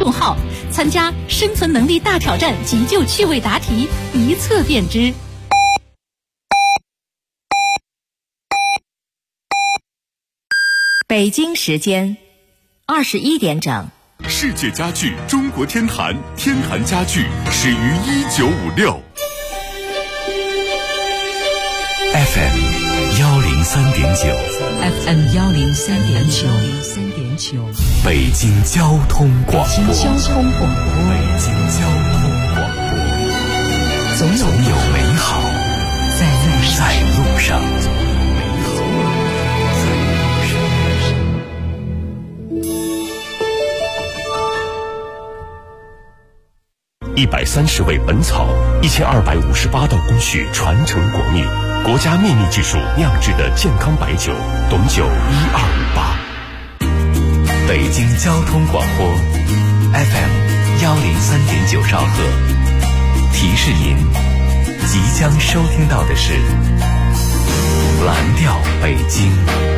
众号，参加生存能力大挑战急救趣味答题，一测便知。 北京时间21点整。 世界家具中国天坛，天坛家具始于1956。 FM 103.9 FM 103.9 北京交通广播。 北京交通广播， 总有美好在路上。130味本草，1258道工序传承国秘，国家秘密技术酿制的健康白酒，董酒1258。北京交通广播 FM 103.9兆赫，提示您即将收听到的是蓝调北京。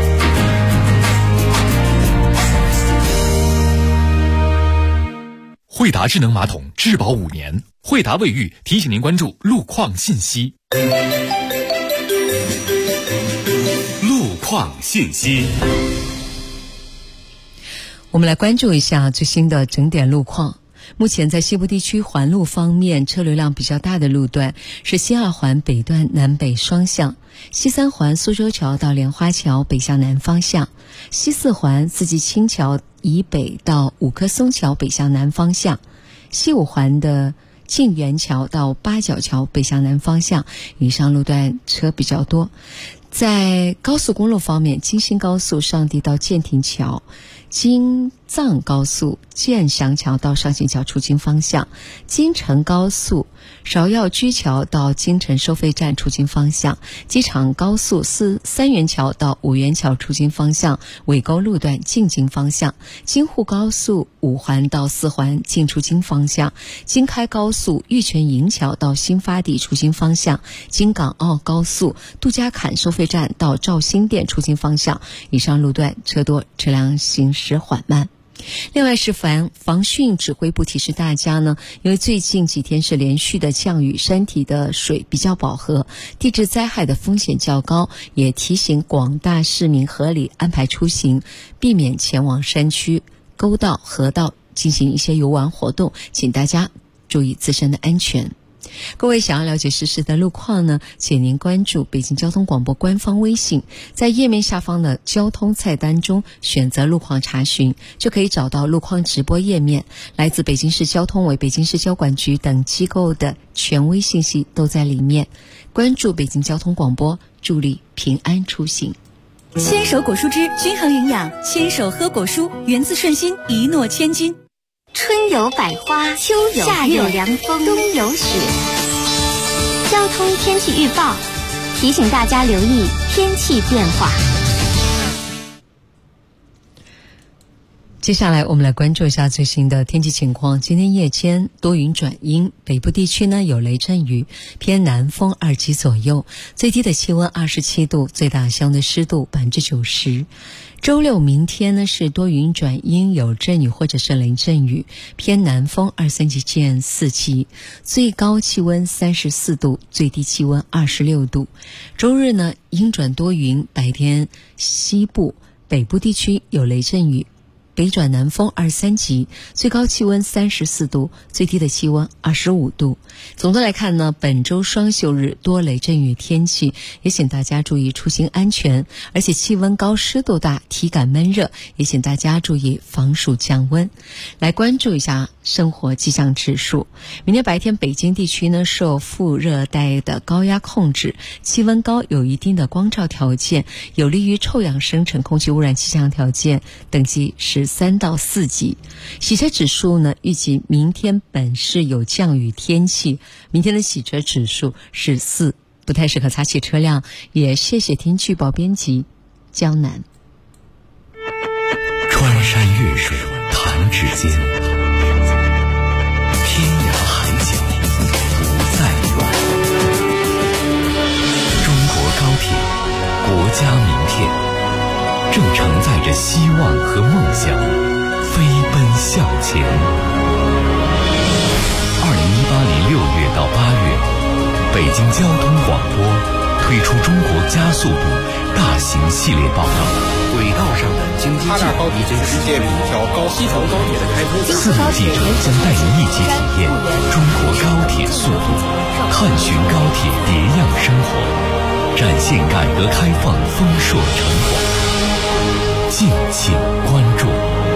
惠达智能马桶质保5年，惠达卫浴提醒您关注路况信息。 路况信息， 我们来关注一下最新的整点路况。目前在西部地区环路方面，车流量比较大的路段是西2环北段南北双向，西3环苏州桥到莲花桥北向南方向，西4环四季青桥以北到五棵松桥北向南方向，西5环的晋源桥到八角桥北向南方向，以上路段车比较多。在高速公路方面，京新高速上地到建亭桥，京藏高速建祥桥到上行桥出京方向，京承高速芍药居桥到京承收费站出京方向，机场高速三元桥到五元桥出京方向，尾沟路段进京方向，京沪高速5环到4环进出京方向，京开高速玉泉营桥到新发地出京方向，京港澳高速杜家坎收费站到肇兴店出京方向，以上路段车多，车辆行驶缓慢。另外是防汛指挥部提示大家呢，因为最近几天是连续的降雨，山体的水比较饱和，地质灾害的风险较高，也提醒广大市民合理安排出行，避免前往山区、沟道、河道进行一些游玩活动，请大家注意自身的安全。各位想要了解实时的路况呢，请您关注北京交通广播官方微信，在页面下方的交通菜单中选择路况查询，就可以找到路况直播页面，来自北京市交通委、北京市交管局等机构的权威信息都在里面。关注北京交通广播，助力平安出行。 牵手果蔬汁均衡营养，牵手喝果蔬，源自顺心，一诺千金。 春有百花，秋有夏有凉风，冬有雪。交通天气预报提醒大家留意天气变化。 接下来我们来关注一下最新的天气情况。今天夜间多云转阴，北部地区呢有雷阵雨，偏南风2级左右，最低的气温27度，最大相对湿度90%。周六明天呢是多云转阴，有阵雨或者是雷阵雨，偏南风2、3级见4级，最高气温34度，最低气温26度。周日呢阴转多云，白天西部、北部地区有雷阵雨，北转南风2、3级，最高气温34度，最低的气温25度。总的来看呢，本周双休日多雷阵雨天气，也请大家注意出行安全，而且气温高，湿度大，体感闷热，也请大家注意防暑降温。来关注一下生活气象指数。明天白天北京地区呢受副热带的高压控制，气温高，有一定的光照条件，有利于臭氧生成，空气污染气象条件等级是3到4级。洗车指数呢，预计明天本市有降雨天气，明天的洗车指数是4，不太适合擦汽车辆。也谢谢天气预报编辑江南。 穿山越水弹指间，天涯海角不再远。中国高铁，国家名片，正承载着希望和梦想，飞奔向前。 京交通广播推出中国加速度大型系列报道，轨道上的经济技术已经实现了西藏高铁的开通。4名记者将带您一起体验中国高铁速度，探寻高铁别样生活，展现改革开放丰硕成果。敬请关注。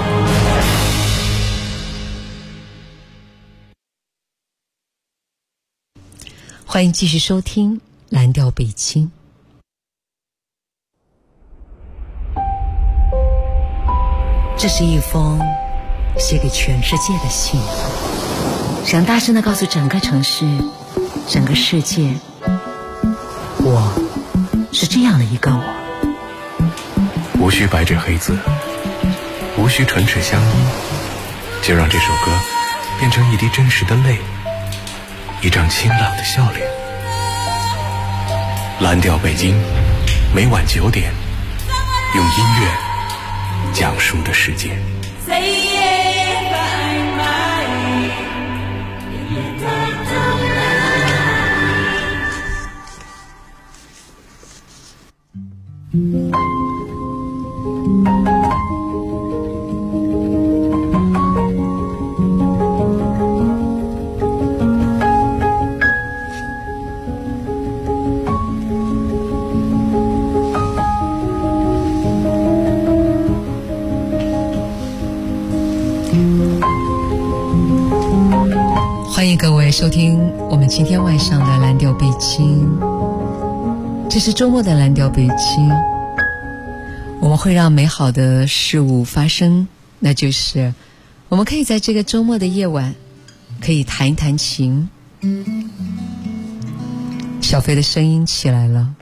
欢迎继续收听《蓝调北京》。这是一封写给全世界的信，想大声地告诉整个城市、整个世界，我是这样的一个我。 无需白纸黑字，无需唇齿相依，就让这首歌变成一滴真实的泪，一张清朗的笑脸。蓝调北京，每晚9点，用音乐讲述的世界。 欢迎各位收听我们今天晚上的蓝调北京，这是周末的蓝调北京，我们会让美好的事物发生，那就是我们可以在这个周末的夜晚可以弹一弹琴。小飞的声音起来了，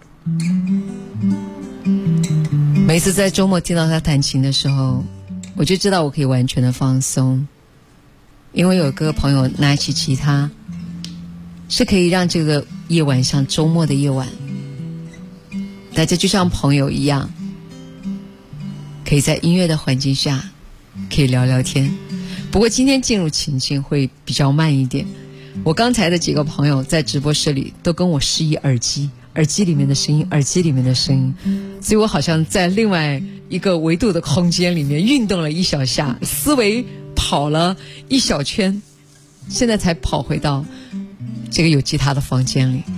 每次在周末听到他弹琴的时候，我就知道我可以完全的放松，因为有个朋友拿起吉他，是可以让这个夜晚像周末的夜晚，大家就像朋友一样，可以在音乐的环境下可以聊聊天。不过今天进入情境会比较慢一点，我刚才的几个朋友在直播室里都跟我示意耳机里面的声音，所以我好像在另外一个维度的空间里面运动了一小下，思维跑了一小圈，现在才跑回到这个有吉他的房间里。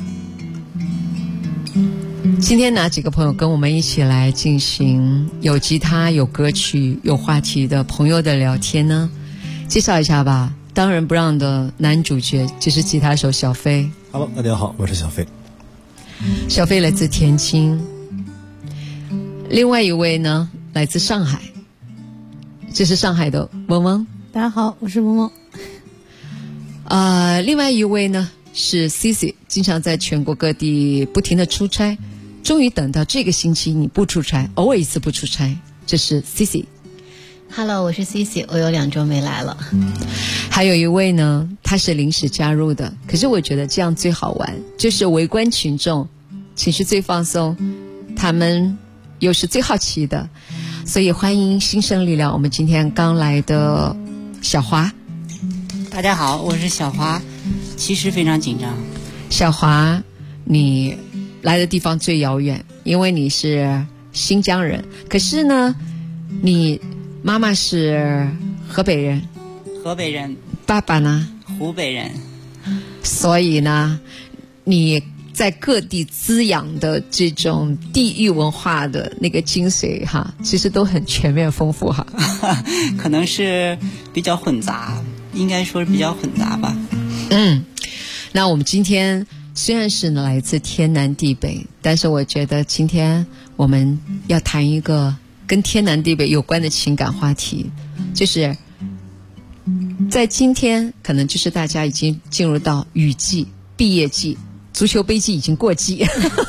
今天哪几个朋友跟我们一起来进行有吉他、有歌曲、有话题的朋友的聊天呢？介绍一下吧，当仁不让的男主角就是吉他手小飞。 Hello， 大家好，我是小飞。 小飞来自天津，另外一位呢来自上海，这是上海的嗡嗡。 大家好，我是嗡嗡。 另外一位呢是 Cici， 经常在全国各地不停的出差，终于等到这个星期你不出差，偶尔一次不出差，这是 Cici。Hello， 我是 Cici， 我有2周没来了。 还有一位呢，他是临时加入的，可是我觉得这样最好玩，就是围观群众，情绪最放松，他们又是最好奇的，所以欢迎新生力量。我们今天刚来的小华。 大家好，我是小华，其实非常紧张。 小华，你来的地方最遥远，因为你是新疆人，可是呢，你妈妈是河北人，爸爸呢？ 湖北人。 所以呢，你在各地滋养的这种地域文化的那个精髓哈，其实都很全面丰富哈。 可能是比较混杂，应该说是比较混杂吧。 那我们今天虽然是来自天南地北，但是我觉得今天我们要谈一个跟天南地北有关的情感话题，就是在今天可能就是大家已经进入到雨季、毕业季，足球杯季已经过季。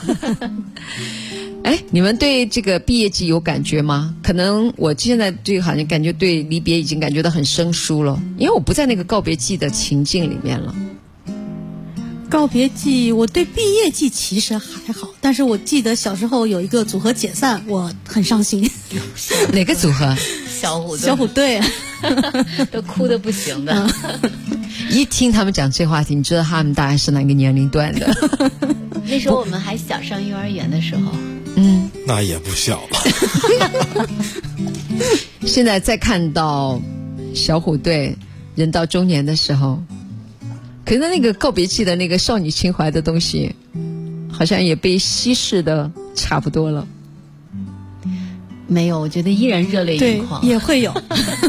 你们对这个毕业季有感觉吗？可能我现在这个好像感觉对离别已经感觉到很生疏了，因为我不在那个告别季的情境里面了。 告别季，我对毕业季其实还好，但是我记得小时候有一个组合解散，我很伤心。 哪个组合？ 小虎队都哭得不行的。 一听他们讲这话题，你知道他们大概是哪个年龄段的？ 那时候我们还小，上幼儿园的时候。 那也不小了。 现在再看到小虎队人到中年的时候，可能那个告别季的那个少女情怀的东西好像也被稀释的差不多了。 没有，我觉得依然热泪盈眶。 对，也会有。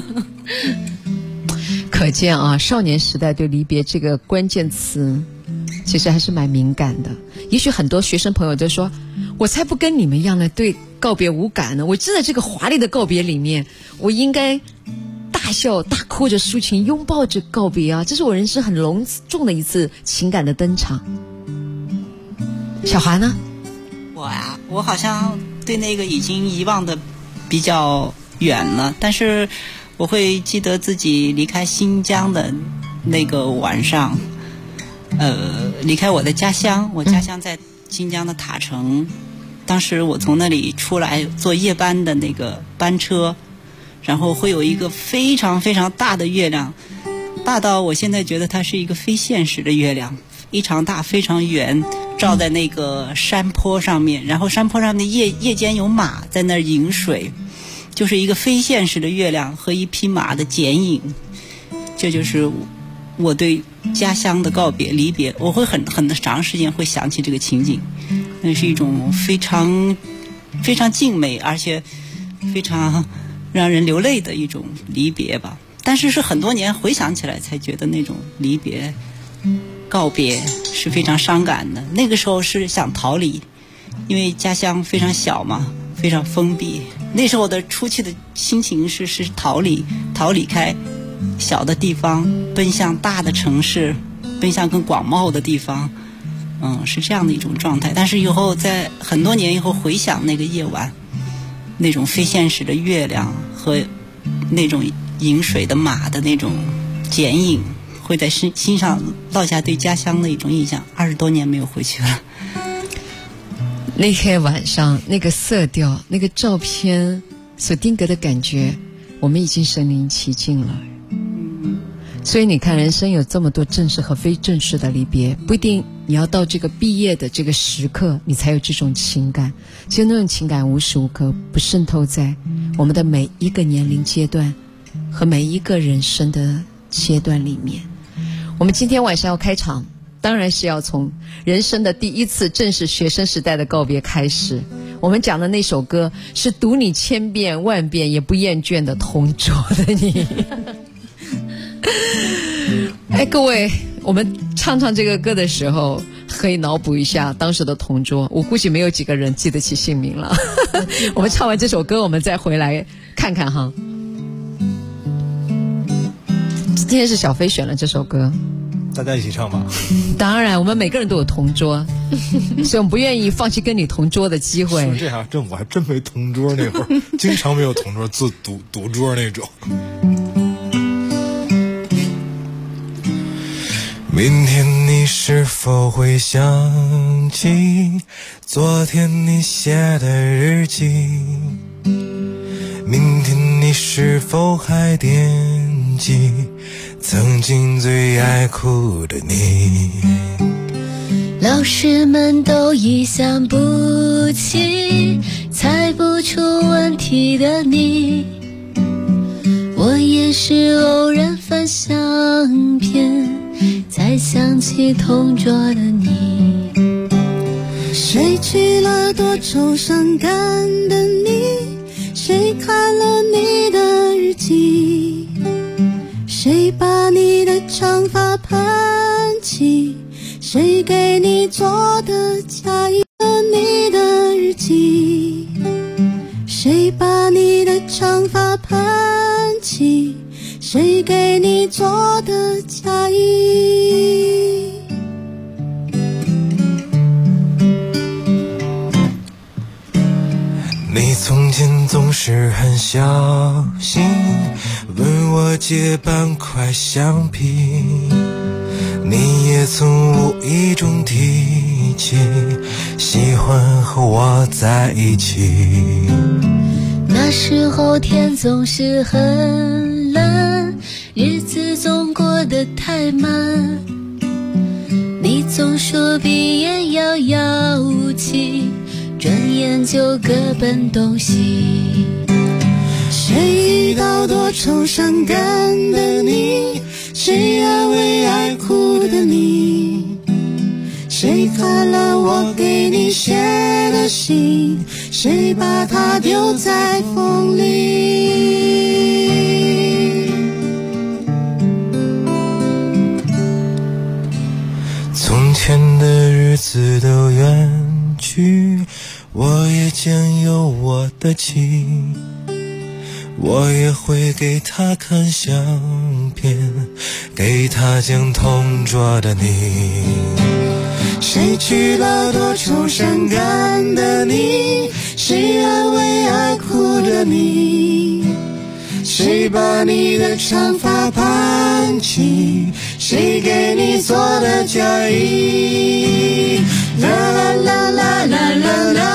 可见啊，少年时代对离别这个关键词其实还是蛮敏感的。也许很多学生朋友就说，我才不跟你们一样的对告别无感呢，我知道这个华丽的告别里面，我应该大笑大哭着抒情，拥抱着告别啊，这是我人生很隆重的一次情感的登场。小华呢？ 我好像对那个已经遗忘的比较远了，但是我会记得自己离开新疆的那个晚上，离开我的家乡，我家乡在新疆的塔城，当时我从那里出来坐夜班的那个班车，然后会有一个非常非常大的月亮，大到我现在觉得它是一个非现实的月亮，非常大非常圆，照在那个山坡上面，然后山坡上面夜间有马在那儿饮水，就是一个非现实的月亮和一匹马的剪影。这就是我对家乡的告别离别，我会很长时间会想起这个情景，那是一种非常非常静美而且非常让人流泪的一种离别吧。但是很多年回想起来才觉得那种离别告别是非常伤感的。那个时候是想逃离，因为家乡非常小嘛，非常封闭，那时候的出去的心情是逃离开小的地方，奔向大的城市，奔向更广袤的地方，是这样的一种状态。但是以后在很多年以后回想那个夜晚，那种非现实的月亮和那种饮水的马的那种剪影，会在心上落下对家乡的一种印象。20多年没有回去了。 那天晚上那个色调，那个照片所定格的感觉，我们已经身临其境了。所以你看，人生有这么多正式和非正式的离别，不一定你要到这个毕业的这个时刻你才有这种情感，其实那种情感无时无刻不渗透在我们的每一个年龄阶段和每一个人生的阶段里面。我们今天晚上要开场，当然是要从人生的第一次正式学生时代的告别开始。我们讲的那首歌是读你千遍万遍也不厌倦的同桌的你。哎，各位，我们唱这个歌的时候可以脑补一下当时的同桌，我估计没有几个人记得起姓名了。我们唱完这首歌我们再回来看看哈。今天是小飞选了这首歌， 大家一起唱吧。 当然我们每个人都有同桌，所以我们不愿意放弃跟你同桌的机会。 说这样我还真没同桌，那会儿经常没有同桌，自赌桌那种。明天你是否会想起昨天你写的日记？明天你是否还惦记曾经最爱哭的你？ 老师们都已想不起猜不出问题的你，我也是偶然翻相片才想起同桌的你。 谁去了多愁善感的你？谁看了你的日记？谁把你的长发盘起？谁给你做的嫁衣了你的日记？谁把你的长发盘起？谁给你做的嫁衣？ 你从前总是很小心，问我借半块橡皮，你也也曾无意中提起喜欢和我在一起。 那时候天总是很蓝，日子总过得太慢，你总说毕业遥遥无期，转眼就各奔东西。 谁遇到多愁善感的你，谁安慰爱哭的你，谁看了我给你写的信，谁把它丢在风里。 从前的日子都远去，我也将有我的情，我也会给他看相片，给他讲同桌的你。 谁去了多愁善感的你，谁安慰爱哭的你，谁把你的长发盘起，谁给你做的嫁衣。啦啦啦啦啦啦啦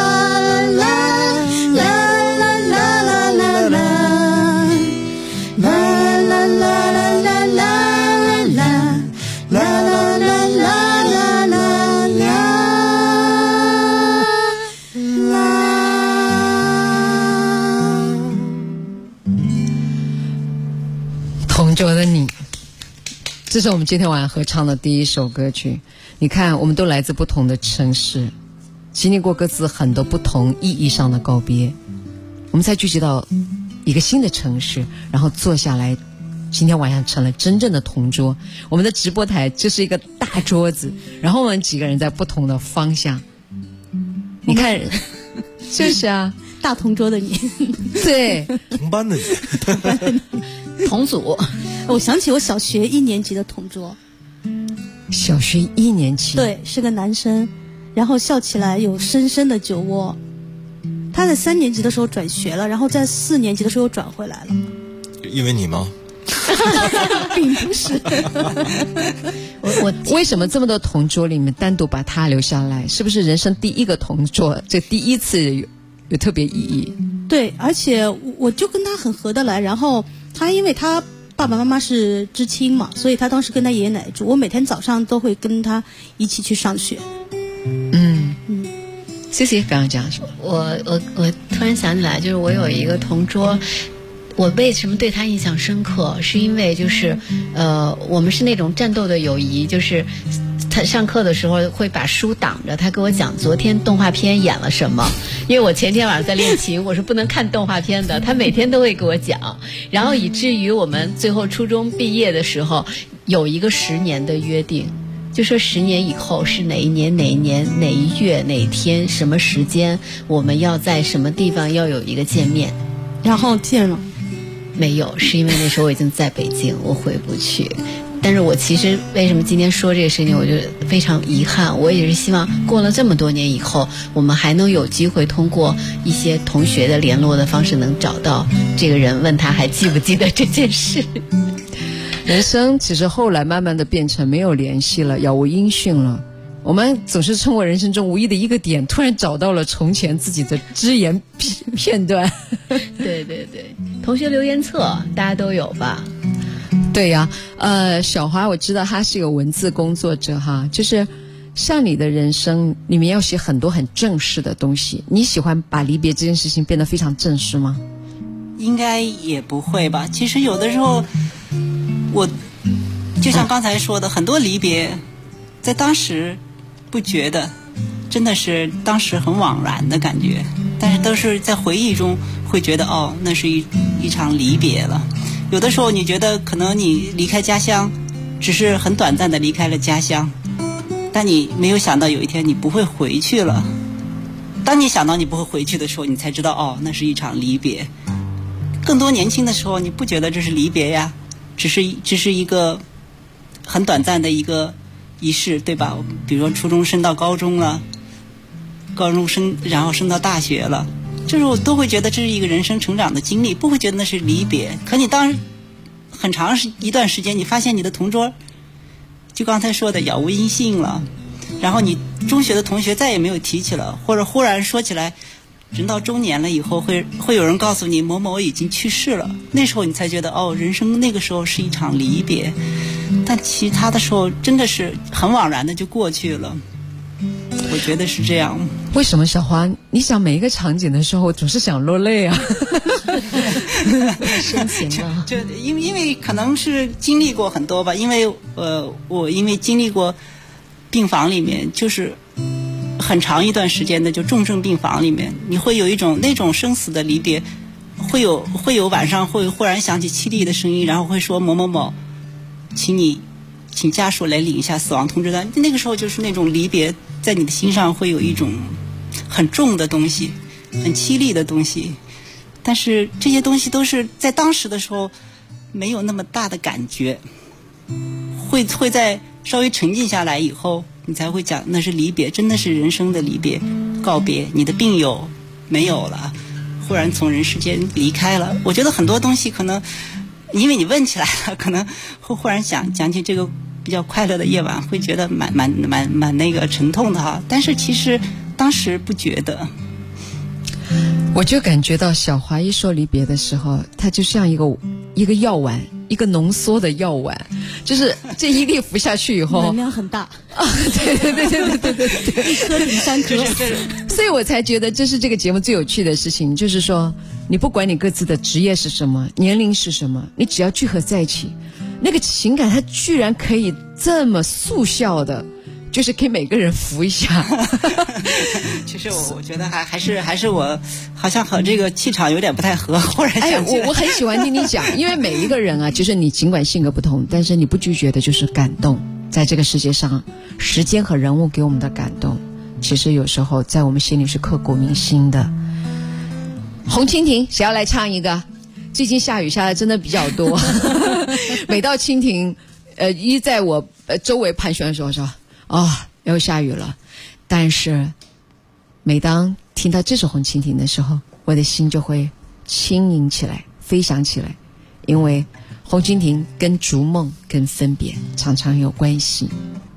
同桌的你，这是我们今天晚上合唱的第一首歌曲。你看，我们都来自不同的城市，经历过各自很多不同意义上的告别，我们才聚集到一个新的城市，然后坐下来，今天晚上成了真正的同桌。我们的直播台就是一个大桌子，然后我们几个人在不同的方向。你看，就是啊， 大同桌的你， 对， 同班的你， 同组。我想起我小学1年级的同桌， 小学1年级， 对，是个男生，然后笑起来有深深的酒窝。他在3年级的时候转学了，然后在4年级的时候转回来了。 因为你吗？ 并不是。 我为什么这么多同桌里面单独把他留下来？是不是人生第一个同桌，这第一次有特别意义？ 对，而且我就跟他很合得来，然后他因为他爸爸妈妈是知青嘛，所以他当时跟他爷爷奶奶住，我每天早上都会跟他一起去上学。 谢谢刚刚讲什么？ 我突然想起来，就是我有一个同桌，我为什么对他印象深刻，是因为就是我们是那种战斗的友谊，就是他上课的时候会把书挡着，他给我讲昨天动画片演了什么，因为我前天晚上在练琴，我是不能看动画片的，他每天都会给我讲，然后以至于我们最后初中毕业的时候有一个10年的约定，就说10年以后是哪一年哪一年哪一月哪一天什么时间，我们要在什么地方要有一个见面。 然后见了没有？是因为那时候我已经在北京，我回不去。但是我其实为什么今天说这个事情，我就非常遗憾。我也是希望过了这么多年以后，我们还能有机会通过一些同学的联络的方式，能找到这个人，问他还记不记得这件事。 人生其实后来慢慢的变成没有联系了，杳无音讯了。我们总是通过人生中无意的一个点，突然找到了从前自己的只言片段。 对对对，同学留言册大家都有吧？ 对呀，小华我知道他是个文字工作者哈，就是像你的人生里面要写很多很正式的东西，你喜欢把离别这件事情变得非常正式吗？ 应该也不会吧。其实有的时候我就像刚才说的，很多离别在当时不觉得，真的是当时很惘然的感觉，但是都是在回忆中会觉得哦，那是一场离别了。有的时候你觉得可能你离开家乡只是很短暂的离开了家乡，但你没有想到有一天你不会回去了。当你想到你不会回去的时候，你才知道哦，那是一场离别。更多年轻的时候你不觉得这是离别呀，只是一个很短暂的一个仪式，对吧？比如说初中升到高中了，高中然后升到大学了，这时候都会觉得这是一个人生成长的经历，不会觉得那是离别。可你当很长一段时间，你发现你的同桌就刚才说的杳无音信了，然后你中学的同学再也没有提起了，或者忽然说起来，人到中年了以后会有人告诉你某某已经去世了，那时候你才觉得哦，人生那个时候是一场离别，但其他的时候真的是很惘然的就过去了，我觉得是这样。 为什么小花你想每一个场景的时候总是想落泪啊？ 深情了， 就因为可能是经历过很多吧，因为我因为经历过病房里面，就是很长一段时间的就重症病房里面，你会有一种那种生死的离别，会有晚上会忽然响起凄厉的声音，然后会说某某某，请家属来领一下死亡通知单。那个时候就是那种离别，在你的心上会有一种很重的东西，很凄厉的东西。但是这些东西都是在当时的时候没有那么大的感觉，会在稍微沉静下来以后，你才会讲那是离别，真的是人生的离别，告别你的病友没有了，忽然从人世间离开了。我觉得很多东西可能因为你问起来了，可能会忽然讲起这个比较快乐的夜晚，会觉得蛮那个沉痛的哈。但是其实当时不觉得。 我就感觉到小华一说离别的时候，它就像一个药丸，一个浓缩的药丸，就是这一粒服下去以后， 能量很大啊！对， 一颗顶三颗。 所以我才觉得这是这个节目最有趣的事情，就是说，你不管你各自的职业是什么，年龄是什么，你只要聚合在一起，那个情感它居然可以这么速效的。就是给每个人扶一下。 其实我觉得还是我好像和这个气场有点不太合，忽然想起来。 我很喜欢听你讲，因为每一个人啊，就是你尽管性格不同，但是你不拒绝的就是感动。在这个世界上，时间和人物给我们的感动，其实有时候在我们心里是刻骨铭心的。红蜻蜓，谁要来唱一个？最近下雨下的真的比较多，每到蜻蜓，一在我周围盘旋的时候说。又下雨了，但是每当听到这首红蜻蜓的时候，我的心就会轻盈起来，飞翔起来，因为红蜻蜓跟逐梦跟分别常常有关系。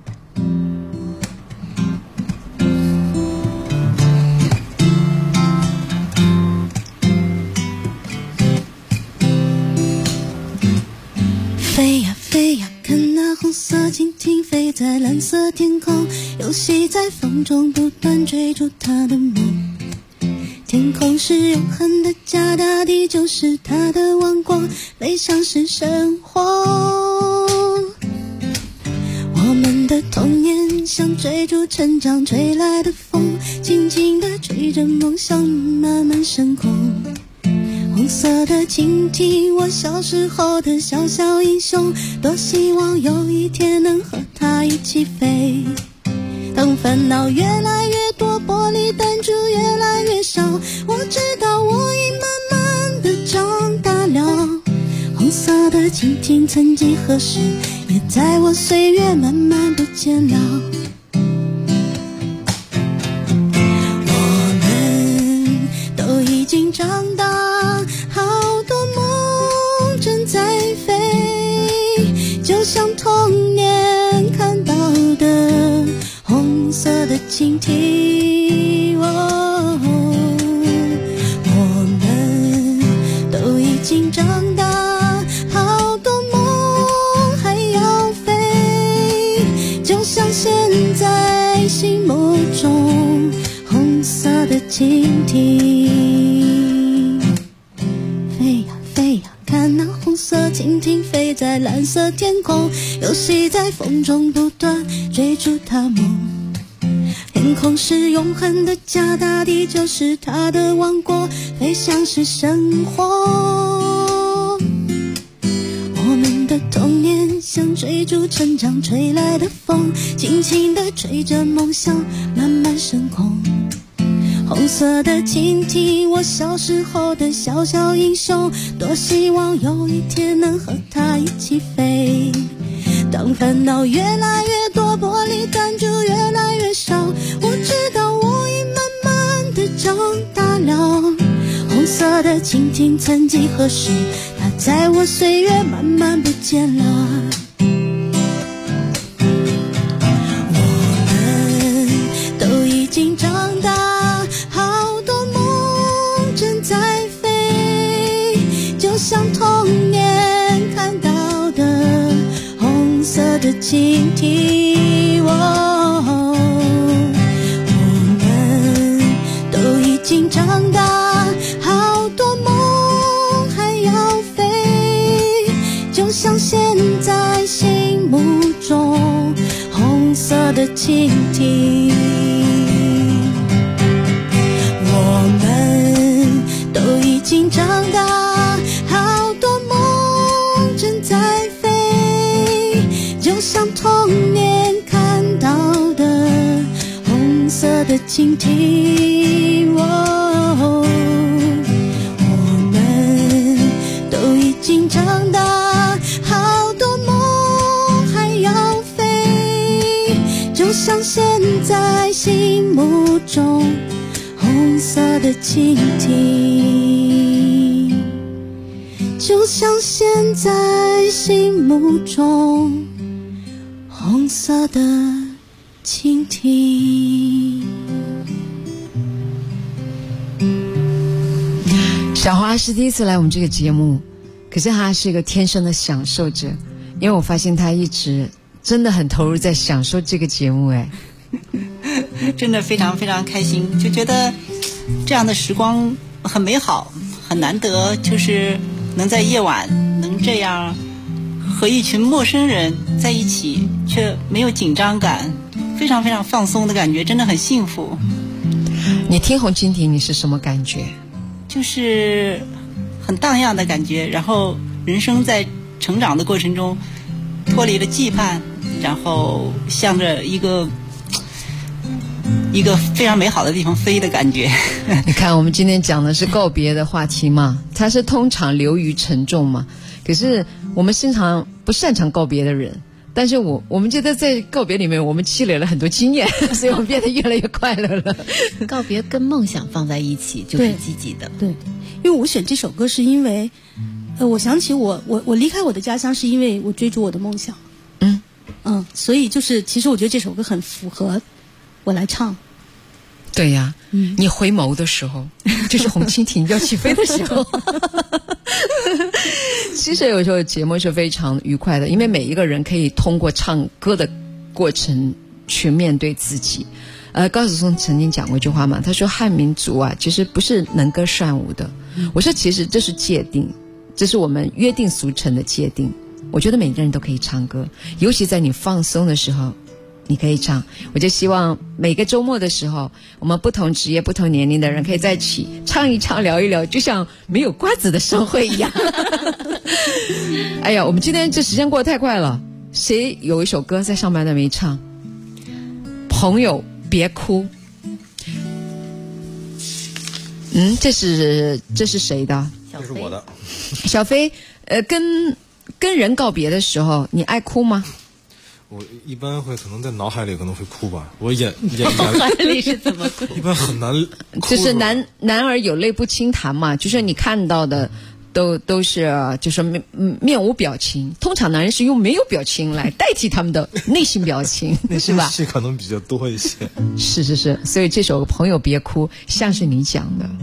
飞呀飞呀，看那红色蜻蜓飞在蓝色天空，游戏在风中不断追逐它的梦。天空是永恒的家，大地就是它的王国，飞翔是生活。我们的童年像追逐成长吹来的风，轻轻地吹着梦想慢慢升空。红色的蜻蜓，我小时候的小小英雄，多希望有一天能和它一起飞。当烦恼越来越多，玻璃弹珠越来越少，我知道我已慢慢的长大了。红色的蜻蜓曾几何时，也在我岁月慢慢不见了。我们都已经长大，好多梦正在飞，就像童年看到的红色的蜻蜓。我们都已经长大，好多梦还要飞，就像现在心目中红色的蜻蜓。飞呀飞呀，看那红色蜻蜓飞在蓝色天空，游戏在风中不断追逐它梦。天空是永恒的家，大地就是它的王国，飞翔是生活。我们的童年像追逐成长吹来的风，轻轻地吹着梦想慢慢升空。红色的蜻蜓，我小时候的小小英雄，多希望有一天能和它一起飞。当烦恼越来越多，玻璃弹珠越来越少，我知道我已慢慢的长大了。红色的蜻蜓曾几何时，它在我岁月慢慢不见了。 的倾听。我们都已经长大，好多梦还要飞，就像现在心目中红色的蜻蜓。我们都已经长大，好多梦正在飞，就像童年看到的红色的蜻蜓。我们都已经长大，好多梦还要飞，就像现在心目中红色的蜻蜓，就像现在心目中红色的蜻蜓。 小华是第一次来我们这个节目，可是他是一个天生的享受者，因为我发现他一直真的很投入在享受这个节目。 真的非常非常开心，就觉得这样的时光很美好，很难得，就是能在夜晚能这样和一群陌生人在一起，却没有紧张感，非常非常放松的感觉，真的很幸福。 你听红蜻蜓你是什么感觉？ 就是很荡漾的感觉，然后人生在成长的过程中脱离了羁绊，然后向着一个非常美好的地方飞的感觉。 你看我们今天讲的是告别的话题嘛，它是通常流于沉重嘛，可是我们经常不擅长告别的人，但是我们觉得在告别里面我们积累了很多经验，所以我们变得越来越快乐了。 告别跟梦想放在一起就是积极的。 对，因为我选这首歌是因为我想起我离开我的家乡是因为我追逐我的梦想。所以就是其实我觉得这首歌很符合我来唱。 对呀，你回眸的时候就是红蜻蜓要起飞的时候。其实有时候节目是非常愉快的，因为每一个人可以通过唱歌的过程去面对自己。高晓松曾经讲过一句话嘛，他说汉民族啊其实不是能歌善舞的。我说其实这是界定，这是我们约定俗成的界定。我觉得每个人都可以唱歌，尤其在你放松的时候你可以唱。我就希望每个周末的时候，我们不同职业不同年龄的人可以在一起唱一唱聊一聊，就像没有瓜子的生会一样。哎呀，我们今天这时间过得太快了，谁有一首歌在上班的没唱？朋友别哭。这是谁的？ 这是我的。 小飞，跟人告别的时候你爱哭吗？ 我一般会可能在脑海里可能会哭吧，我眼脑海里是怎么哭？ 一般很难哭， 就是男儿有泪不轻弹嘛，就是你看到的都是就是面无表情，通常男人是用没有表情来代替他们的内心表情，是吧？ 戏可能比较多一些。 是，所以这首朋友别哭像是你讲的。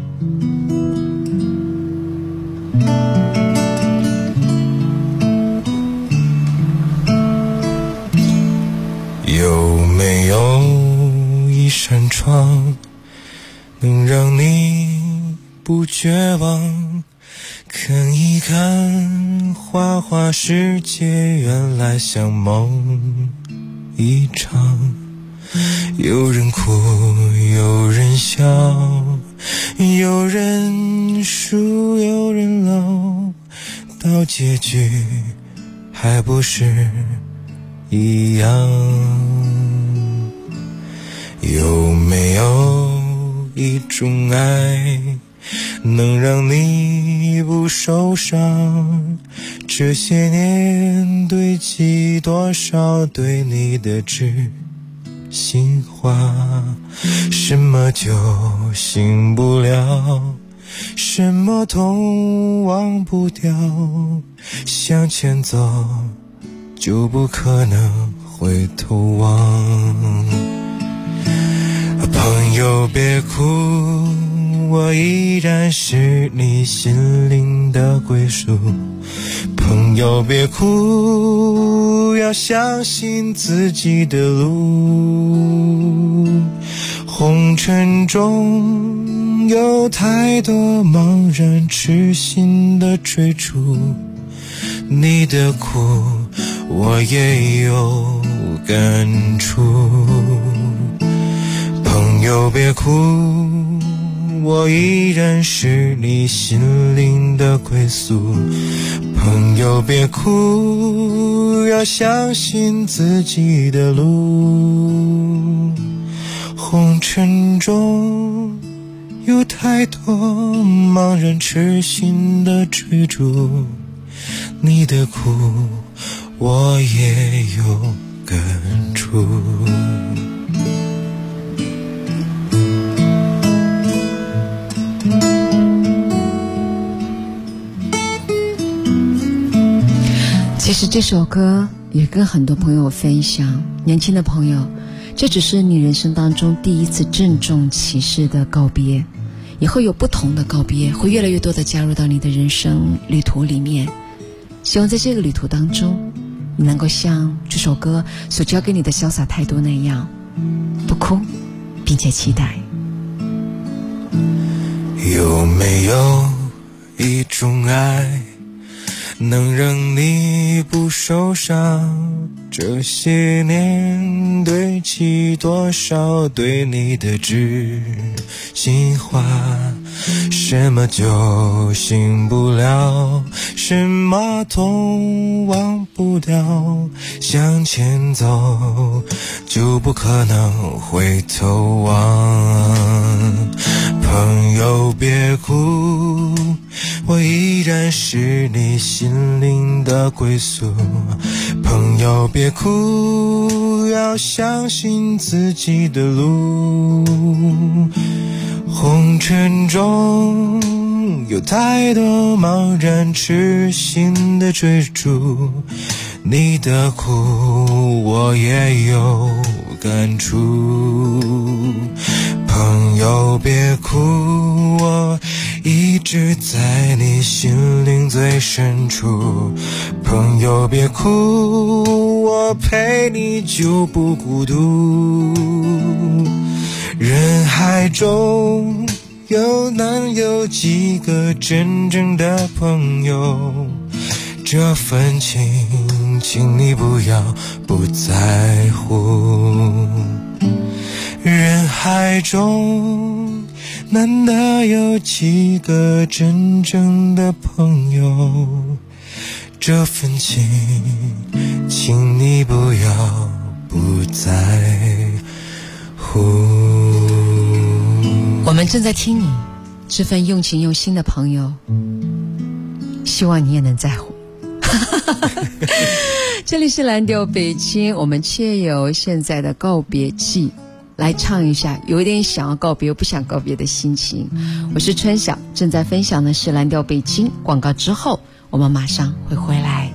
有没有一扇窗能让你不绝望，看一看花花世界原来像梦一场，有人哭有人笑，有人输有人老，到结局还不是一样。有没有一种爱能让你不受伤，这些年堆积多少对你的知心话，什么就醒不了，什么痛忘不掉，向前走就不可能回头望。朋友别哭，我依然是你心灵的归属。朋朋友别哭，要相信自己的路。红尘中有太多茫然痴心的追逐，你的苦我也有感触。朋友别哭，我依然是你心灵的归宿。朋友别哭，要相信自己的路。红尘中有太多茫然痴心的追逐，你的苦我也有感触。 其实这首歌也跟很多朋友分享，年轻的朋友，这只是你人生当中第一次郑重其事的告别，以后有不同的告别，会越来越多的加入到你的人生旅途里面。希望在这个旅途当中，你能够像这首歌所教给你的潇洒态度那样，不哭，并且期待。 有没有一种爱能让你不受伤？这些年堆积多少对你的知心话，什么就醒不了，什么痛忘不掉，向前走就不可能回头望。朋友别哭，我依然是你心灵的归宿。朋友别哭，要相信自己的路。红尘中有太多茫然痴心的追逐，你的苦我也有感触。朋友别哭，我一直在你心灵最深处。朋友别哭，我陪你就不孤独。人海中能有几个真正的朋友？这份情，请你不要不在乎。人海中难得有几个真正的朋友，这份情，请你不要不在乎。 我们正在听你这份用情用心的朋友，希望你也能在乎。这里是蓝调北京，我们借由现在的告别季来唱一下有一点想要告别又不想告别的心情。我是春晓，正在分享的是蓝调北京。广告之后我们马上会回来。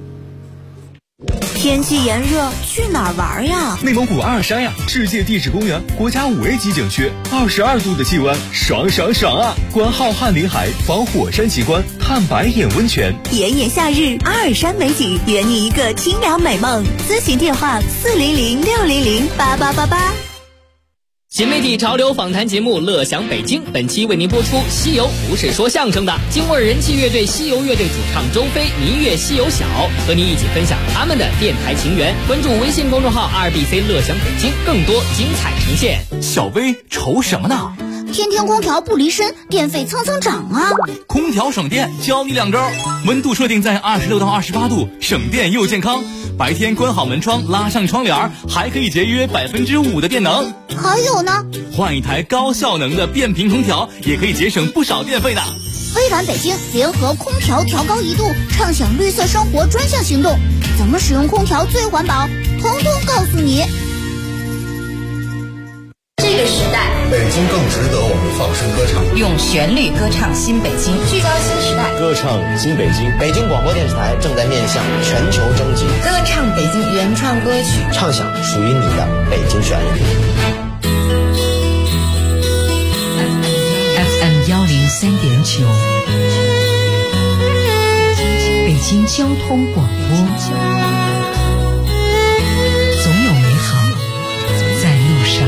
天气炎热，去哪儿玩呀？ 内蒙古阿尔山呀，世界地质公园国家5A 级景区，22度的气温，爽爽爽啊！观浩瀚林海，访火山奇观，探白眼温泉。 炎炎夏日，阿尔山美景，圆你一个清凉美梦。咨询电话400-600-8888。 新媒体潮流访谈节目《乐享北京》，本期为您播出西游不是说相声的，京味人气乐队西游乐队主唱周飞、民乐西游小和您一起分享他们的电台情缘。关注微信公众号2BC 乐享北京，更多精彩呈现。 小飞愁什么呢？ 天天空调不离身，电费蹭蹭涨啊！ 空调省电，教你2招：温度设定在26到28度，省电又健康。白天关好门窗，拉上窗帘，还可以节约5%的电能。 还有呢， 换一台高效能的变频空调，也可以节省不少电费的。 微软北京联合空调调高1度，畅享绿色生活专项行动，怎么使用空调最环保，统统告诉你。 这个时代， 北京更值得我们放声歌唱， 用旋律歌唱新北京，聚焦新时代， 歌唱新北京。北京广播电视台正在面向全球征集歌唱北京原创歌曲， 唱响属于你的北京旋律。 FM 103.9，北京交通广播，总有美好在路上。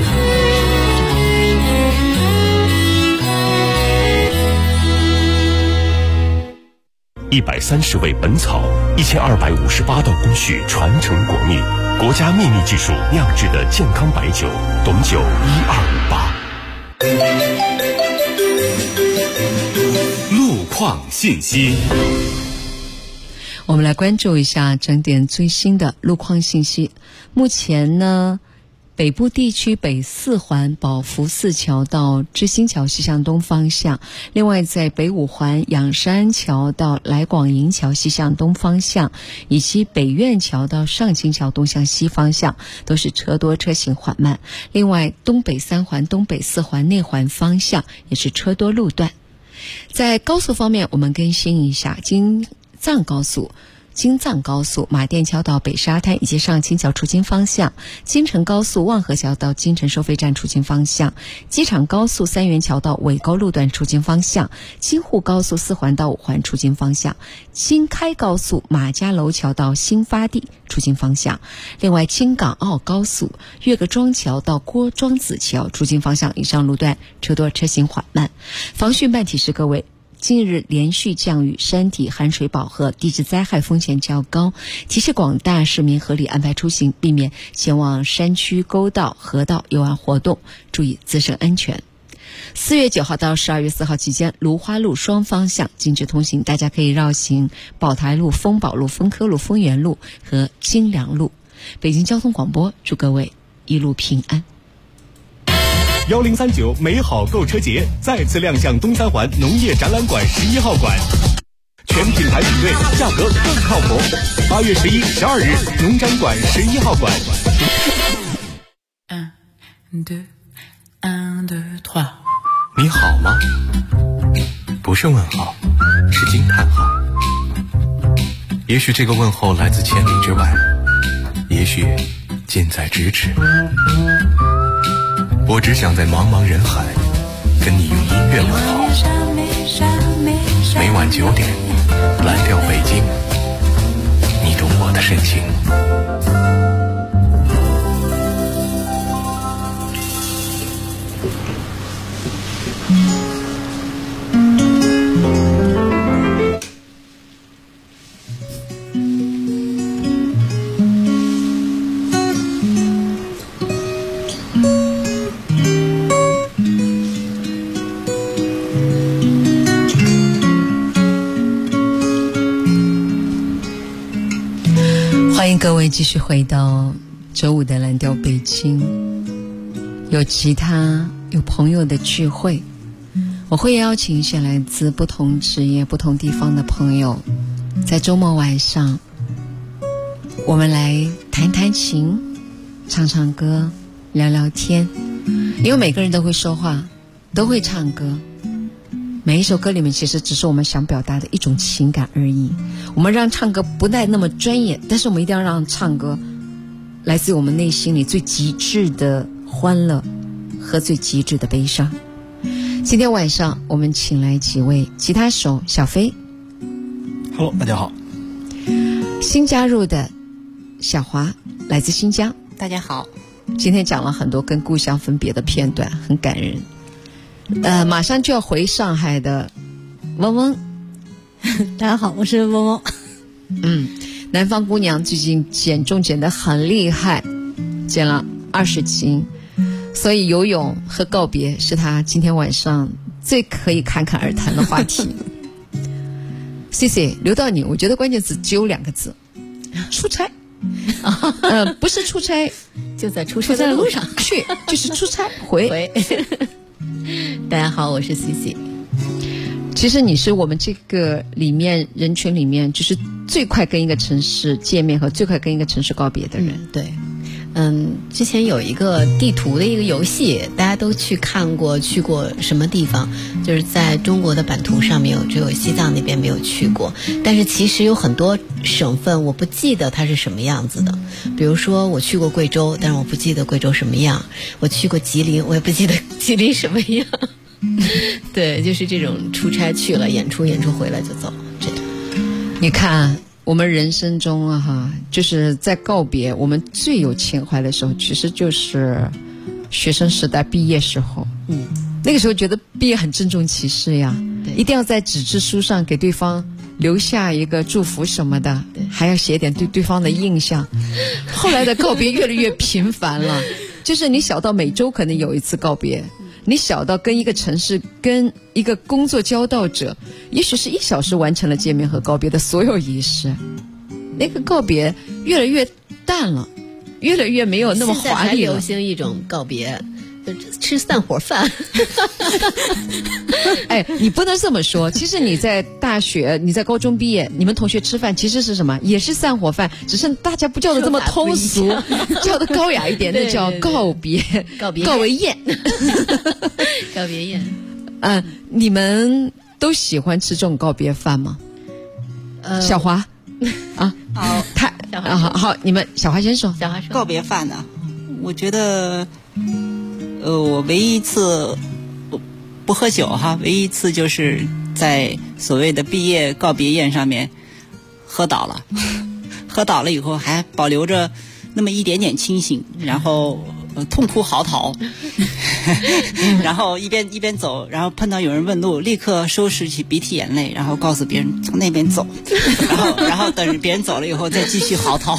130味本草，1258道工序传承国秘，国家秘密技术酿制的健康白酒，董酒1258。 路况信息， 我们来关注一下整点最新的路况信息。目前呢，北部地区北4环宝福寺桥到知新桥西向东方向，另外在北5环仰山桥到来广营桥西向东方向，以及北苑桥到上清桥东向西方向都是车多车行缓慢。另外东北3环东北4环内环方向也是车多路段。在高速方面，我们更新一下京藏高速马甸桥到北沙滩以及上清桥出京方向，京承高速望河桥到京承收费站出京方向，机场高速三元桥到纬高路段出京方向，京沪高速4环到5环出京方向，京开高速马家楼桥到新发地出京方向。另外京港澳高速岳各庄桥到郭庄子桥出京方向以上路段车多车行缓慢。防汛办提示各位，近日连续降雨，山体含水饱和，地质灾害风险较高，提示广大市民合理安排出行，避免前往山区沟道、河道游玩活动，注意自身安全。4月9号到12月4号期间，芦花路双方向禁止通行，大家可以绕行宝台路、丰宝路、丰科路、丰源路和金良路。北京交通广播祝各位一路平安。 1039美好购车节再次亮相东三环农业展览馆11号馆，全品牌比对，价格更靠谱。8月11、12日，农展馆11号馆。 你好吗？不是问号，是惊叹号。也许这个问候来自千里之外，也许近在咫尺。我只想在茫茫人海跟你用音乐问候。每晚9点，蓝调北京，你懂我的深情。 欢迎各位继续回到周五的蓝调北京，有吉他，有朋友的聚会，我会邀请一些来自不同职业、不同地方的朋友，在周末晚上，我们来弹弹琴，唱唱歌，聊聊天。因为每个人都会说话，都会唱歌，每一首歌里面其实只是我们想表达的一种情感而已。我们让唱歌不带那么专业，但是我们一定要让唱歌来自我们内心里最极致的欢乐和最极致的悲伤。今天晚上我们请来几位吉他手，小飞 Hello， 大家好。 新加入的小华，来自新疆， 大家好。 今天讲了很多跟故乡分别的片段，很感人。马上就要回上海的嗡嗡， 大家好，我是嗡嗡。 南方姑娘最近减重减得很厉害，减了20斤，所以游泳和告别是她今天晚上最可以侃侃而谈的话题。CC 留到你，我觉得关键词只有2个字：出差。不是出差， 就在出差的路上去，就是出差回。 大家好，我是 CC。 其实你是我们这个里面人群里面，就是最快跟一个城市见面和最快跟一个城市告别的人。 对。之前有一个地图的一个游戏，大家都去看过，去过什么地方？就是在中国的版图上面只有西藏那边没有去过，但是其实有很多省份我不记得它是什么样子的。比如说我去过贵州，但是我不记得贵州什么样；我去过吉林，我也不记得吉林什么样。对，就是这种出差去了，演出回来就走。这样。 你看我们人生中啊哈，就是在告别我们最有情怀的时候，其实就是学生时代毕业时候。那个时候觉得毕业很郑重其事呀，一定要在纸质书上给对方留下一个祝福什么的，还要写点对对方的印象。后来的告别越来越频繁了，就是你小到每周可能有一次告别，你小到跟一个城市跟一个工作交道者，也许是1小时完成了见面和告别的所有仪式。那个告别越来越淡了，越来越没有那么华丽了。 现在还流行一种告别，吃散伙饭。 哎，你不能这么说。其实你在大学，你在高中毕业，你们同学吃饭其实是什么？也是散伙饭，只是大家不叫的这么通俗，叫的高雅一点，那叫告别告别宴。 告别宴。 你们都喜欢吃这种告别饭吗？小华啊，好，你们小华先说。 小华说告别饭呢，我觉得。我唯一一次不喝酒哈，唯一一次就是在所谓的毕业告别宴上面喝倒了，喝倒了以后还保留着那么一点点清醒，然后痛哭嚎啕，然后一边走，然后碰到有人问路，立刻收拾起鼻涕眼泪，然后告诉别人从那边走，然后等别人走了以后再继续嚎啕。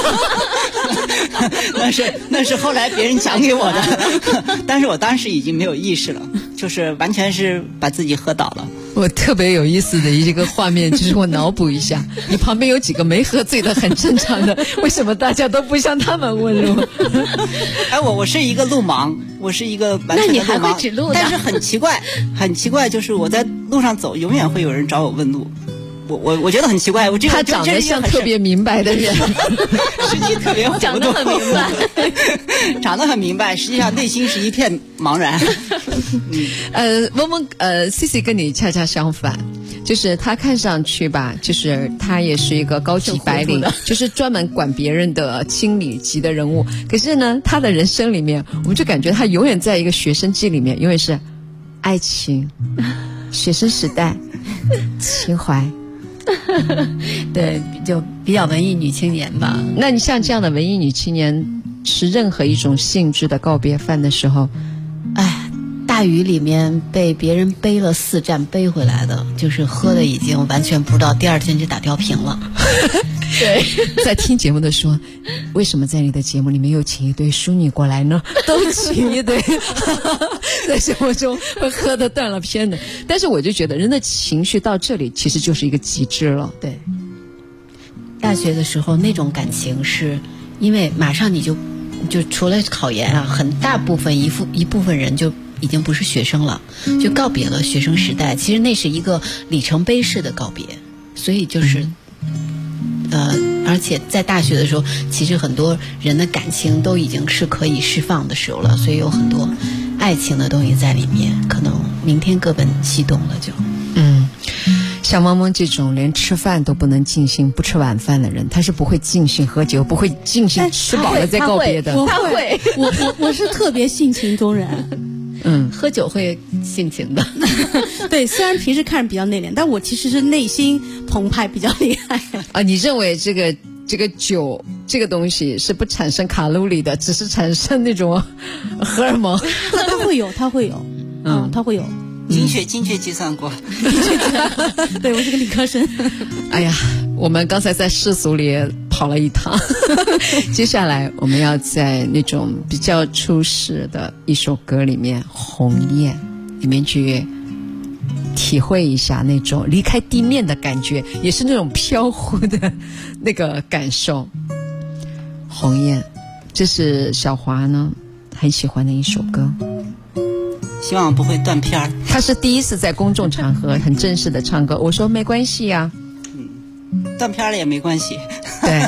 那是后来别人讲给我的，但是我当时已经没有意识了，就是完全是把自己喝倒了。 我特别有意思的一个画面，就是我脑补一下，你旁边有几个没喝醉的，很正常的，为什么大家都不向他们问路？ 哎，我是一个路盲，我是一个完全的路盲， 那你还会指路的？ 但是很奇怪，就是我在路上走，永远会有人找我问路。我觉得很奇怪， 他长得像特别明白的人， 实际特别长得很明白， 长得很明白，实际上内心是一片茫然。 萌萌，Cici 跟你恰恰相反，就是他看上去吧，就是他也是一个高级白领，就是专门管别人的经理级的人物。可是呢，他的人生里面，我们就感觉他永远在一个学生季里面，永远是爱情、学生时代、情怀。 对，就比较文艺女青年吧。 那你像这样的文艺女青年，吃任何一种性质的告别饭的时候， 哎，大雨里面被别人背了4站背回来的，就是喝的已经完全不知道，第2天就打吊瓶了。对， 在听节目的说，为什么在你的节目里面又请一堆淑女过来呢？都请一堆，在生活中会喝得断了片的。但是我就觉得人的情绪到这里其实就是一个极致了。 对，大学的时候那种感情是因为马上你就除了考研啊，很大部分一部分人就已经不是学生了，就告别了学生时代。其实那是一个里程碑式的告别，所以就是而且在大学的时候，其实很多人的感情都已经是可以释放的时候了，所以有很多爱情的东西在里面，可能明天各奔西东了就。 像萌萌这种连吃饭都不能尽兴不吃晚饭的人，他是不会尽兴喝酒，不会尽兴吃饱了再告别的。 他会，我是特别性情中人。 喝酒会性情的。 对，虽然平时看着比较内敛，但我其实是内心澎湃比较厉害。 啊，你认为这个酒这个东西是不产生卡路里的，只是产生那种荷尔蒙？ 它会有，它会有。 精确计算过。 对，我是个理科生。 哎呀，我们刚才在世俗里跑了一趟，接下来我们要在那种比较出世的一首歌里面《鸿雁》里面去体会一下那种离开地面的感觉，也是那种飘忽的那个感受。鸿雁，这是小华呢很喜欢的一首歌， 希望不会断片儿。 他是第一次在公众场合很正式的唱歌，我说没关系呀， 断片了也没关系。 对。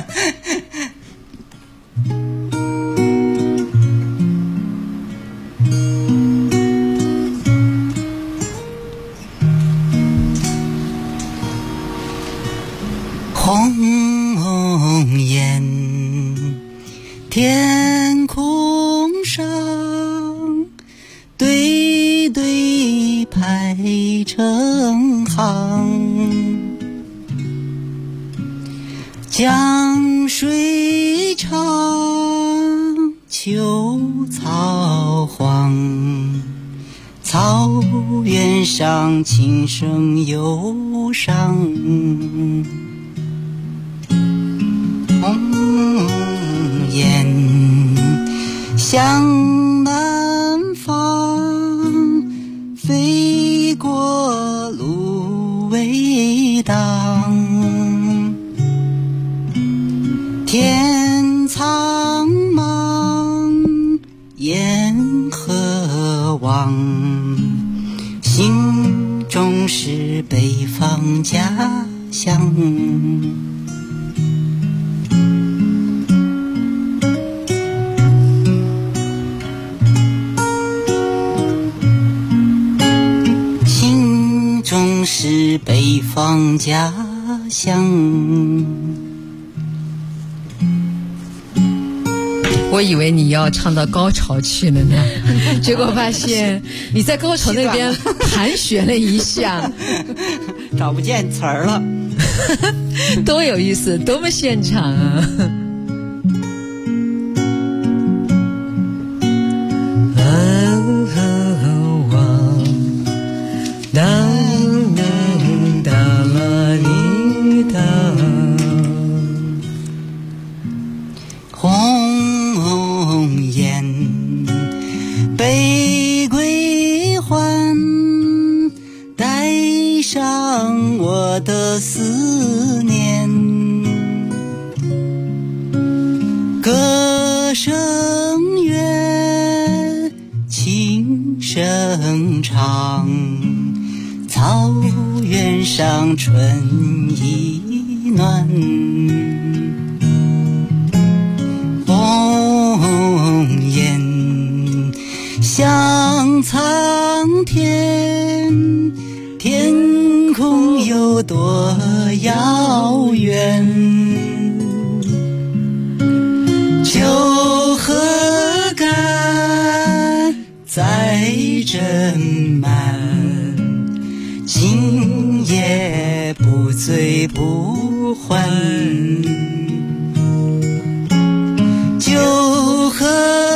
鸿雁，天空上对对排成行， 江水长，秋草黄，草原上琴声忧伤。雁向南方，飞过芦苇荡。天苍茫，雁何往？心中是北方家乡。心中是北方家乡。 我以为你要唱到高潮去了呢，结果发现你在高潮那边盘旋了一下， 找不见词儿了。 多有意思，多么现场啊！ 鸿雁北归还，带上我的思念。歌声远，琴声长，草原上春意暖。鸿雁向苍天，天空有多遥远？酒和肝在斟满，今夜不醉不还。酒和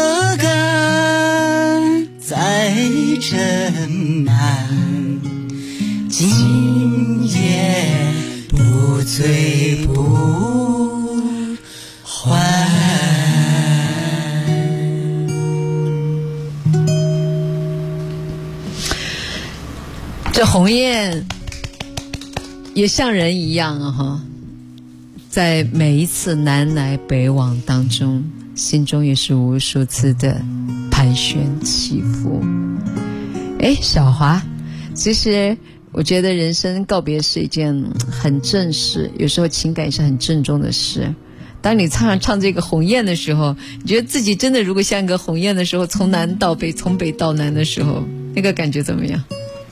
肝在斟满，今夜不醉不还。 这鸿雁也像人一样啊哈，在每一次南来北往当中，心中也是无数次的盘旋起伏。哎，小华，其实我觉得人生告别是一件很正式，有时候情感也是很郑重的事。当你唱这个鸿雁的时候，你觉得自己真的如果像一个鸿雁的时候，从南到北，从北到南的时候，那个感觉怎么样？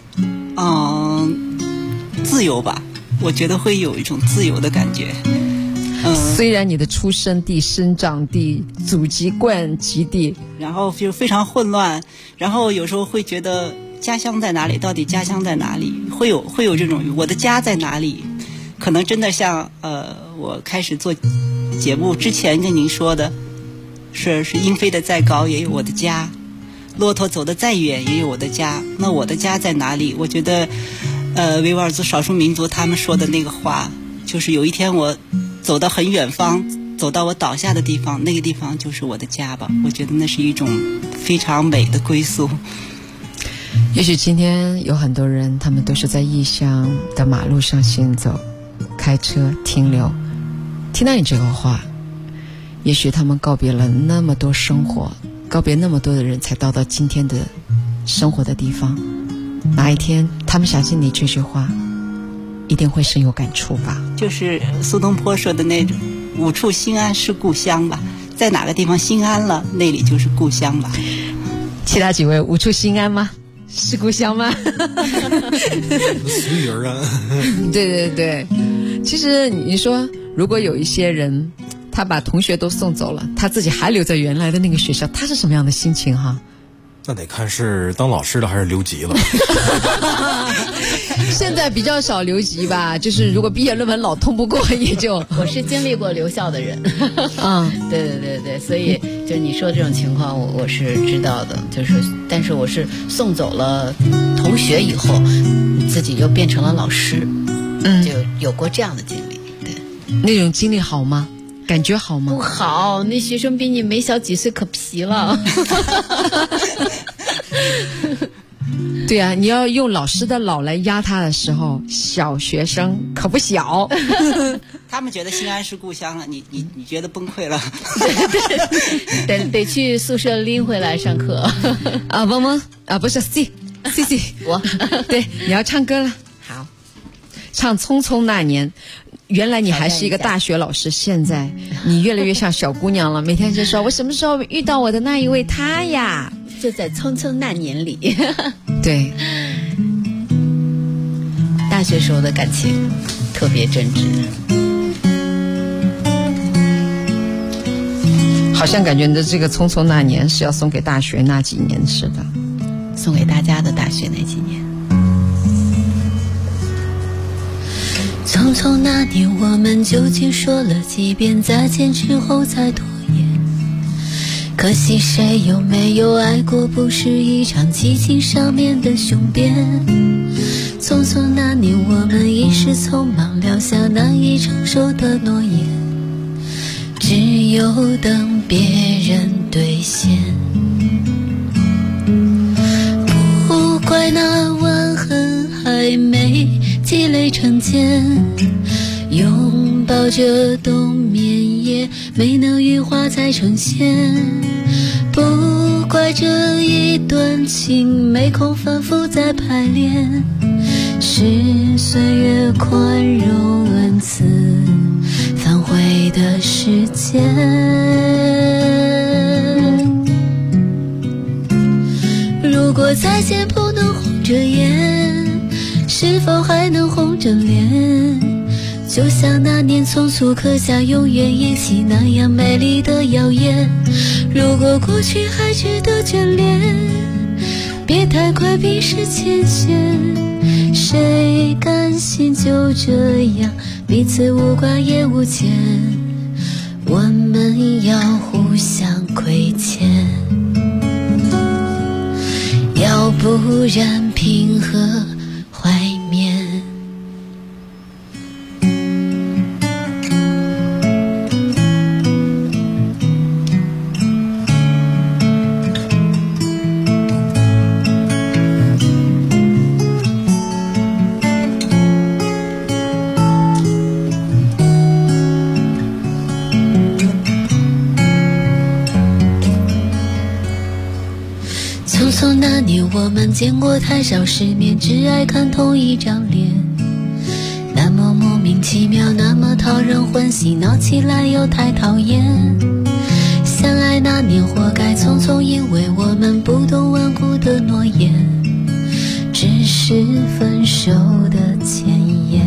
自由吧，我觉得会有一种自由的感觉。 虽然你的出生地、生长地、祖籍贯籍地， 然后就非常混乱，然后有时候会觉得家乡在哪里？到底家乡在哪里？会有这种我的家在哪里？可能真的像我开始做节目之前跟您说的，是鹰飞得再高也有我的家，骆驼走得再远也有我的家。那我的家在哪里？我觉得维吾尔族少数民族他们说的那个话，就是有一天我走到很远方，走到我倒下的地方，那个地方就是我的家吧。我觉得那是一种非常美的归宿。 也许今天有很多人，他们都是在异乡的马路上行走，开车停留，听到你这个话，也许他们告别了那么多生活，告别那么多的人，才到今天的生活的地方。哪一天他们想起你这句话，一定会深有感触吧。 就是苏东坡说的那种无处心安是故乡吧，在哪个地方心安了，那里就是故乡吧。 其他几位无处心安吗？是故乡吗？ 随缘啊。 对对对，其实你说如果有一些人他把同学都送走了，他自己还留在原来的那个学校，他是什么样的心情哈？ 那得看是当老师的还是留级了。 现在比较少留级吧，就是如果毕业论文老通不过，也就我是经历过留校的人。对，所以就你说这种情况，我是知道的，就是但是我是送走了同学以后，自己又变成了老师，就有过这样的经历。对， 那种经历好吗？感觉好吗？ 不好，那学生比你没小几岁，可皮了。 对啊，你要用老师的老来压他的时候，小学生可不小。 他们觉得西安是故乡了，你觉得崩溃了？ 得去宿舍拎回来上课。 啊，汪汪啊，不是 C， 我对，你要唱歌了。 好， 唱《匆匆那年》。原来你还是一个大学老师，现在你越来越像小姑娘了，每天就说我什么时候遇到我的那一位他呀， 就在匆匆那年里。 对， 大学时候的感情特别真挚， 好像感觉你的这个匆匆那年是要送给大学那几年似的， 送给大家的大学那几年。 匆匆那年，我们究竟说了几遍再见之后再拖延？可惜谁又没有爱过，不是一场激情上面的雄辩。匆匆那年，我们一时匆忙撂下难以承受的诺言，只有等别人兑现。不怪那吻痕还没积累成茧，拥抱着冬眠也没能羽化再成仙。不怪这一段情没空反复再排练，是岁月宽容恩赐反悔的时间。如果再见不能红着眼，是否还能红着脸？就像那年匆促刻下永远一起那样美丽的谣言。如果过去还值得眷恋，别太快冰释前嫌。谁甘心就这样彼此无挂也无牵？我们要互相亏欠，要不然凭何怀缅？匆匆那年，我们见过太少世面，只爱看同一张脸。那么莫名其妙，那么讨人欢喜，闹起来又太讨厌。相爱那年活该匆匆，因为我们不懂顽固的诺言，只是分手的前言。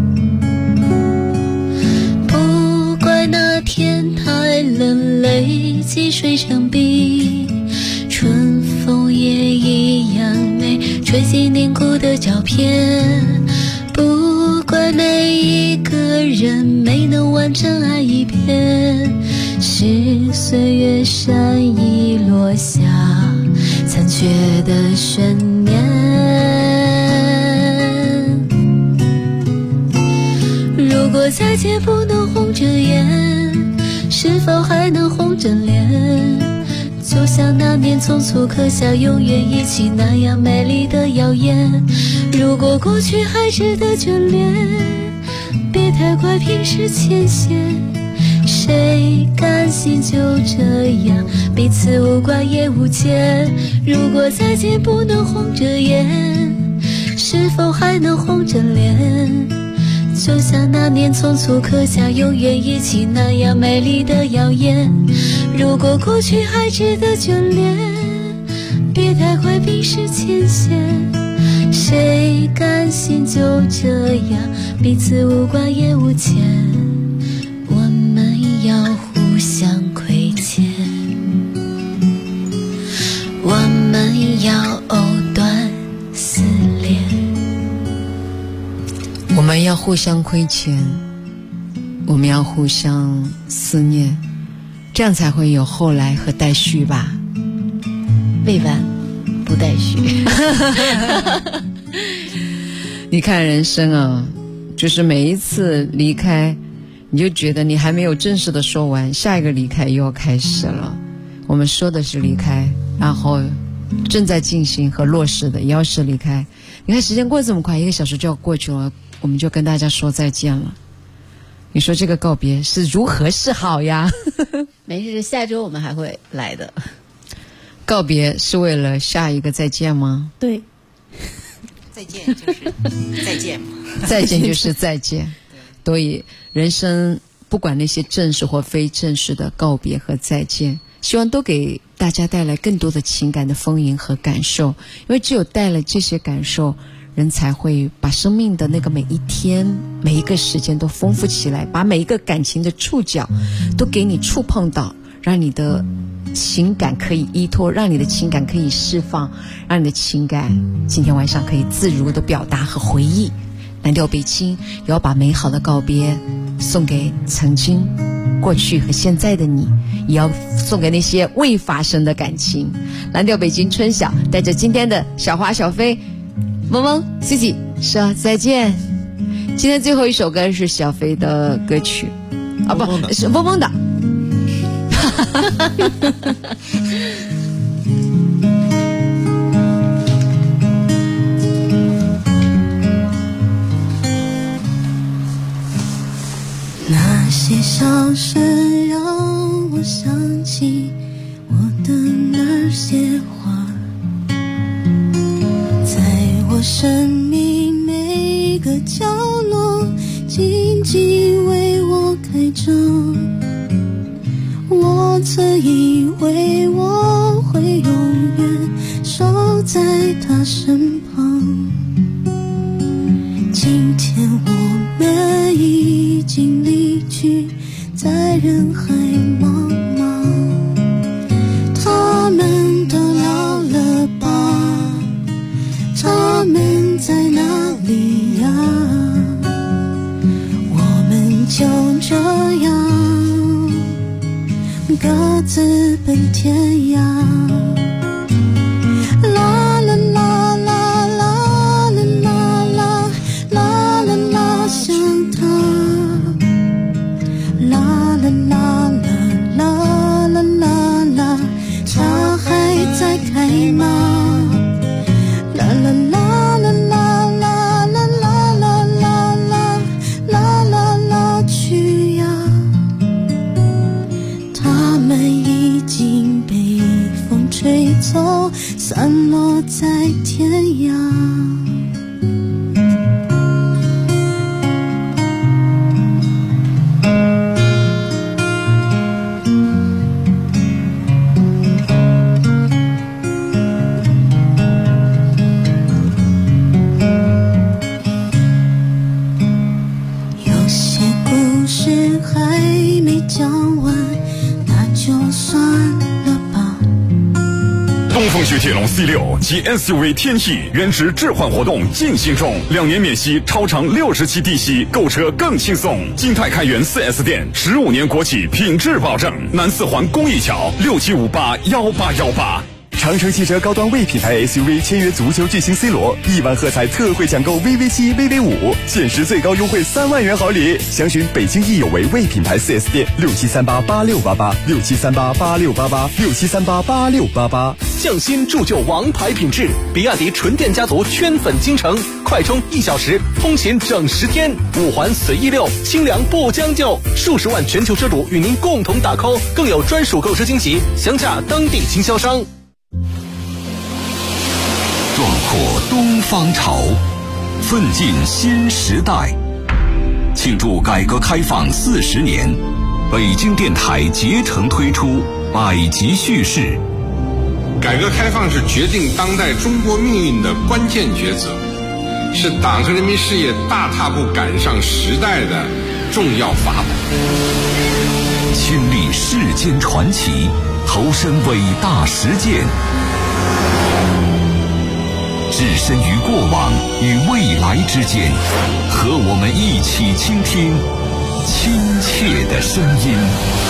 不怪那天太冷，泪积水成冰，春风也一样美，吹进凝固的照片。不怪每一个人没能完整爱一遍，是岁月善意落下残缺的悬念。如果再见不能红着眼，是否还能红着脸？就像那年匆促刻下永远一起那样美丽的谣言。如果过去还值得眷恋，别太快冰释前嫌。谁甘心就这样彼此无挂也无牵？如果再见不能红着眼，是否还能红着脸？就像那年匆促刻下永远一起那样美丽的谣言。如果过去还值得眷恋，别太快冰释前嫌。谁甘心就这样彼此无挂也无牵？我们要互相亏欠，我们要藕断丝连。 互相亏欠，我们要互相思念，这样才会有后来和待续吧。 未完不待续。 你看人生啊，就是每一次离开，你就觉得你还没有正式的说完，下一个离开又要开始了。我们说的是离开，然后正在进行和落实的也要是离开。你看时间过得这么快，1个小时就要过去了，我们就跟大家说再见了。你说这个告别是如何是好呀？ 没事，下周我们还会来的。 告别是为了下一个再见吗？ 对， 再见就是再见嘛。 再见就是再见。所以人生不管那些正式或非正式的告别和再见，希望都给大家带来更多的情感的丰盈和感受，因为只有带了这些感受，人才会把生命的那个每一天每一个时间都丰富起来，把每一个感情的触角都给你触碰到，让你的情感可以依托，让你的情感可以释放，让你的情感今天晚上可以自如的表达和回忆。蓝调北京也要把美好的告别送给曾经过去和现在的你，也要送给那些未发生的感情。蓝调北京春晓带着今天的小花小飞萌萌 Cici 说再见。今天最后一首歌是小飞的歌曲啊，不是萌萌的。 那些笑声让我想起我的那些花，在我生命每个角落静静为我开着。我曾以为我会永远守在他身旁，今天我们已经离去，在人海茫茫。他们都老了吧？他们在哪里呀？我们就这样各自奔天涯。啦啦啦啦啦啦啦啦啦啦，想他。啦啦啦啦啦啦啦啦，他还在开吗？啦啦啦啦啦啦啦啦啦啦啦啦啦去呀。他们已经被风吹走，散落在天涯。有些故事还没讲完，那就算了吧。 东风雪铁龙 C6 及 SUV 天翼原值置换活动进行中，2年免息，超长60期低息，购车更轻松。金泰开元 4S 店，15年国企品质保证。南四环公益桥67581818。 长城汽车高端 V 品牌 SUV 签约足球巨星 C 罗，1万喝彩特惠抢购 VV7、VV5，限时最高优惠3万元好礼。详询北京益友为 V 品牌 4S 店，67388688，67388688，67388688。 匠心铸就王牌品质，比亚迪纯电家族圈粉京城，快充1小时，通勤整10天，5环随意溜，清凉不将就，数十万全球车主与您共同打 call， 更有专属购车惊喜，详洽当地经销商。 壮阔东方潮，奋进新时代。庆祝改革开放40年，北京电台竭诚推出百集叙事。 改革开放是决定当代中国命运的关键抉择，是党和人民事业大踏步赶上时代的重要法宝。 亲历世间传奇，投身伟大实践。 置身于过往与未来之间，和我们一起倾听亲切的声音。